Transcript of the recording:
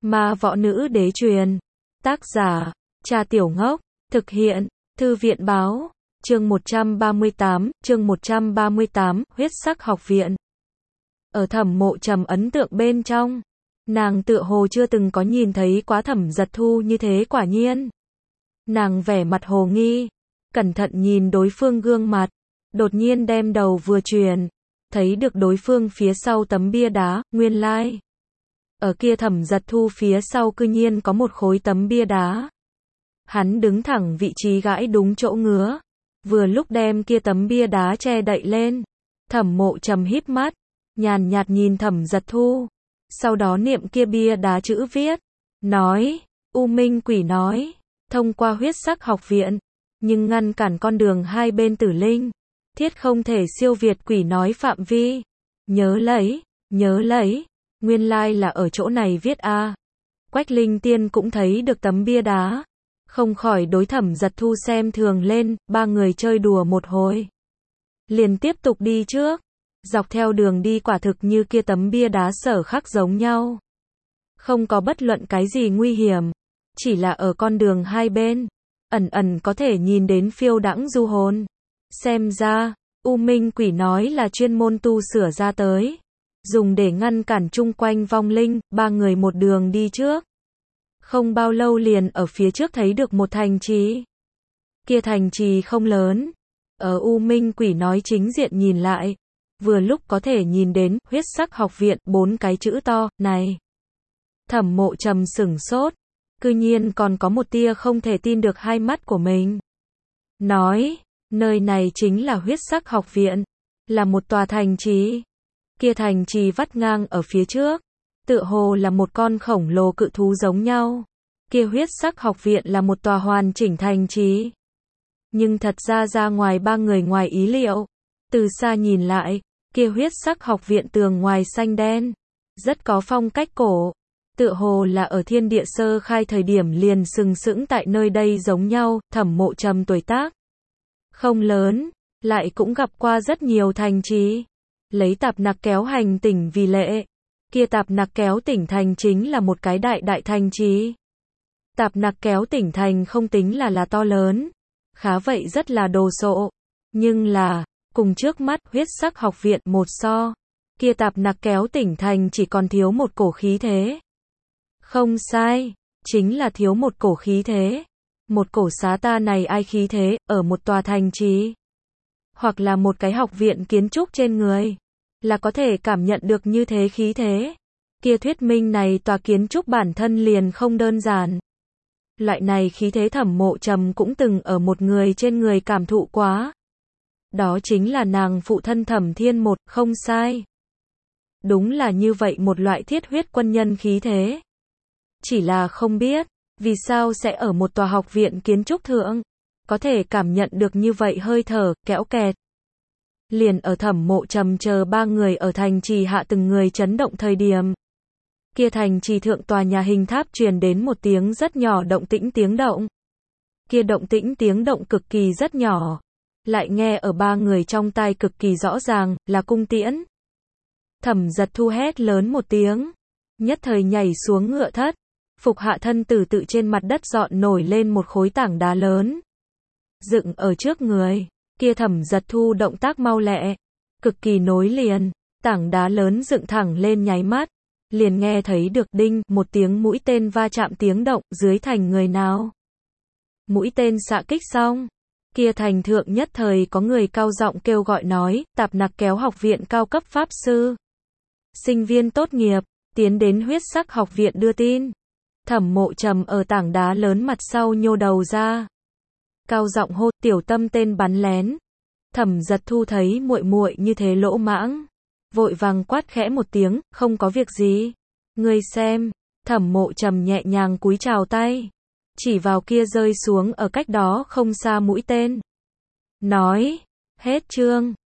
Ma võ nữ đế truyền. Tác giả, Cha Tiểu Ngốc. Thực hiện, Thư viện báo. Chương 138, huyết sắc học viện. Ở Thẩm Mộ Trầm ấn tượng bên trong, nàng tựa hồ chưa từng có nhìn thấy quá Thẩm Giật Thu như thế quả nhiên. Nàng vẻ mặt hồ nghi, cẩn thận nhìn đối phương gương mặt, đột nhiên đem đầu vừa chuyển, thấy được đối phương phía sau tấm bia đá, nguyên lai. Ở kia Thẩm Giật Thu phía sau cư nhiên có một khối tấm bia đá. Hắn đứng thẳng vị trí gãi đúng chỗ ngứa, vừa lúc đem kia tấm bia đá che đậy lên. Thẩm Mộ Trầm híp mắt, nhàn nhạt nhìn Thẩm Giật Thu, sau đó niệm kia bia đá chữ viết, nói, U Minh Quỷ nói, thông qua huyết sắc học viện, nhưng ngăn cản con đường hai bên tử linh, thiết không thể siêu việt quỷ nói phạm vi. Nhớ lấy, nguyên lai là ở chỗ này viết a. Quách Linh Tiên cũng thấy được tấm bia đá, không khỏi đối Thẩm Giật Thu xem thường lên, ba người chơi đùa một hồi, liền tiếp tục đi trước. Dọc theo đường đi quả thực như kia tấm bia đá sở khắc giống nhau, không có bất luận cái gì nguy hiểm, chỉ là ở con đường hai bên, ẩn ẩn có thể nhìn đến phiêu đãng du hồn. Xem ra, U Minh Quỷ nói là chuyên môn tu sửa ra tới, dùng để ngăn cản chung quanh vong linh. Ba người một đường đi trước, không bao lâu liền ở phía trước thấy được một thành trì. Kia thành trì không lớn, ở U Minh Quỷ nói chính diện nhìn lại, vừa lúc có thể nhìn đến huyết sắc học viện bốn cái chữ to này. Thẩm Mộ Trầm sửng sốt, cư nhiên còn có một tia không thể tin được hai mắt của mình. Nói, nơi này chính là huyết sắc học viện, là một tòa thành trì. Kia thành trì vắt ngang ở phía trước, tựa hồ là một con khổng lồ cự thú giống nhau. Kia huyết sắc học viện là một tòa hoàn chỉnh thành trì. Nhưng thật ra ngoài ba người ngoài ý liệu, từ xa nhìn lại, kia huyết sắc học viện tường ngoài xanh đen, rất có phong cách cổ, tựa hồ là ở thiên địa sơ khai thời điểm liền sừng sững tại nơi đây giống nhau. Thẩm Mộ Trầm tuổi tác không lớn, lại cũng gặp qua rất nhiều thành trì. Lấy Tạp Nặc Kéo hành tỉnh vì lệ, kia Tạp Nặc Kéo tỉnh thành chính là một cái đại thành trì. Tạp Nặc Kéo tỉnh thành không tính là to lớn, khá vậy rất là đồ sộ, nhưng là cùng trước mắt huyết sắc học viện một so, kia Tạp Nặc Kéo tỉnh thành chỉ còn thiếu một cổ khí thế. Không sai, chính là thiếu một cổ khí thế. Một cổ xá ta này ai khí thế, ở một tòa thành trì, hoặc là một cái học viện kiến trúc trên người, là có thể cảm nhận được như thế khí thế. Kia thuyết minh này tòa kiến trúc bản thân liền không đơn giản. Loại này khí thế Thẩm Mộ Trầm cũng từng ở một người trên người cảm thụ quá. Đó chính là nàng phụ thân Thẩm Thiên Một, không sai. Đúng là như vậy một loại thiết huyết quân nhân khí thế. Chỉ là không biết, vì sao sẽ ở một tòa học viện kiến trúc thượng, có thể cảm nhận được như vậy hơi thở, kẽo kẹt. Liền ở Thẩm Mộ Trầm chờ ba người ở thành trì hạ từng người chấn động thời điểm. Kia thành trì thượng tòa nhà hình tháp truyền đến một tiếng rất nhỏ động tĩnh tiếng động. Kia động tĩnh tiếng động cực kỳ rất nhỏ, lại nghe ở ba người trong tai cực kỳ rõ ràng, là cung tiễn. Thẩm Giật Thu hét lớn một tiếng, nhất thời nhảy xuống ngựa thất, phục hạ thân tử tự trên mặt đất dọn nổi lên một khối tảng đá lớn, dựng ở trước người. Kia Thẩm Giật Thu động tác mau lẹ, cực kỳ nối liền, tảng đá lớn dựng thẳng lên nháy mắt, liền nghe thấy được đinh một tiếng mũi tên va chạm tiếng động dưới thành người nào. Mũi tên xạ kích xong, kia thành thượng nhất thời có người cao giọng kêu gọi nói, Tạp Nặc Kéo học viện cao cấp pháp sư, sinh viên tốt nghiệp, tiến đến huyết sắc học viện đưa tin. Thẩm Mộ Trầm ở tảng đá lớn mặt sau nhô đầu ra, cao giọng hô, tiểu tâm tên bắn lén. Thẩm Giật Thu thấy muội muội như thế lỗ mãng, vội vàng quát khẽ một tiếng, không có việc gì. Ngươi xem. Thẩm Mộ Trầm nhẹ nhàng cúi chào tay, chỉ vào kia rơi xuống ở cách đó không xa mũi tên. Nói, hết chương.